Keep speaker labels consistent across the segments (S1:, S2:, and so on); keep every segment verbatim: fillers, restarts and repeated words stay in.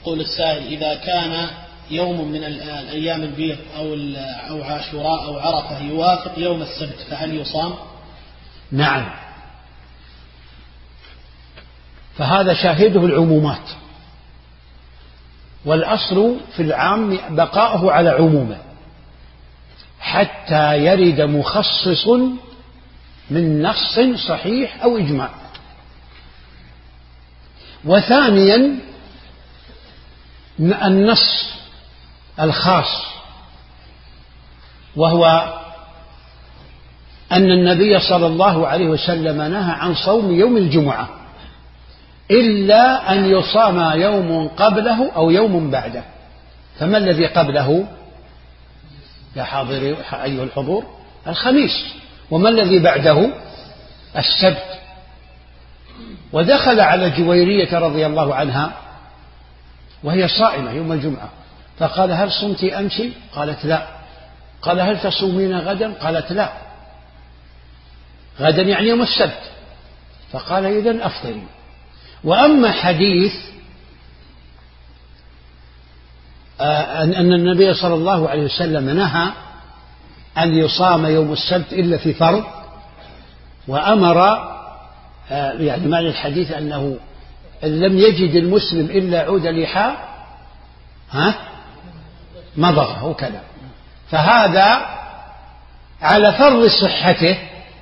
S1: يقول السائل: إذا كان يوم من الأيام البيض أو أو عاشوراء أو عرفة يوافق يوم السبت فهل يصام؟
S2: نعم، فهذا شاهده العمومات، والأصل في العام بقاؤه على عمومه حتى يرد مخصص من نص صحيح أو إجماع. وثانيا النص الخاص، وهو أن النبي صلى الله عليه وسلم نهى عن صوم يوم الجمعة إلا أن يصام يوم قبله أو يوم بعده. فما الذي قبله يا حاضري أيها الحضور؟ الخميس. وما الذي بعده؟ السبت. ودخل على جويرية رضي الله عنها وهي صائمة يوم الجمعة، فقال: هل صمت أمس؟ قالت: لا. قال: هل تصومين غدا؟ قالت: لا. غدا يعني يوم السبت. فقال: إذن أفطري. وأما حديث أن النبي صلى الله عليه وسلم نهى أن يصام يوم السبت إلا في فرض، وأمر يعني معنى الحديث أنه إن لم يجد المسلم إلا عود لحاء ها مضغه كذا، فهذا على فرض صحته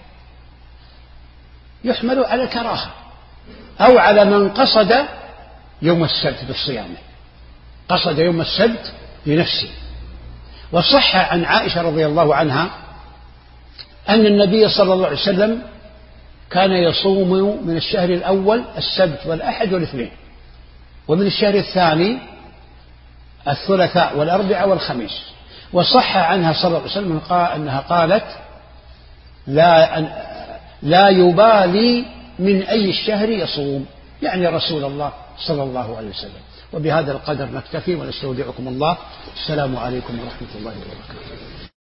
S2: يحمل على الكراهة، أو على من قصد يوم السبت بالصيام، قصد يوم السبت لنفسه. وصح عن عائشة رضي الله عنها أن النبي صلى الله عليه وسلم كان يصوم من الشهر الأول السبت والأحد والاثنين، ومن الشهر الثاني الثلاثاء والأربعاء والخميس. وصح عنها صلى الله عليه وسلم أنها قالت: لا, لا يبالي من أي الشهر يصوم، يعني رسول الله صلى الله عليه وسلم. وبهذا القدر نكتفي ونستودعكم الله. السلام عليكم ورحمة الله وبركاته.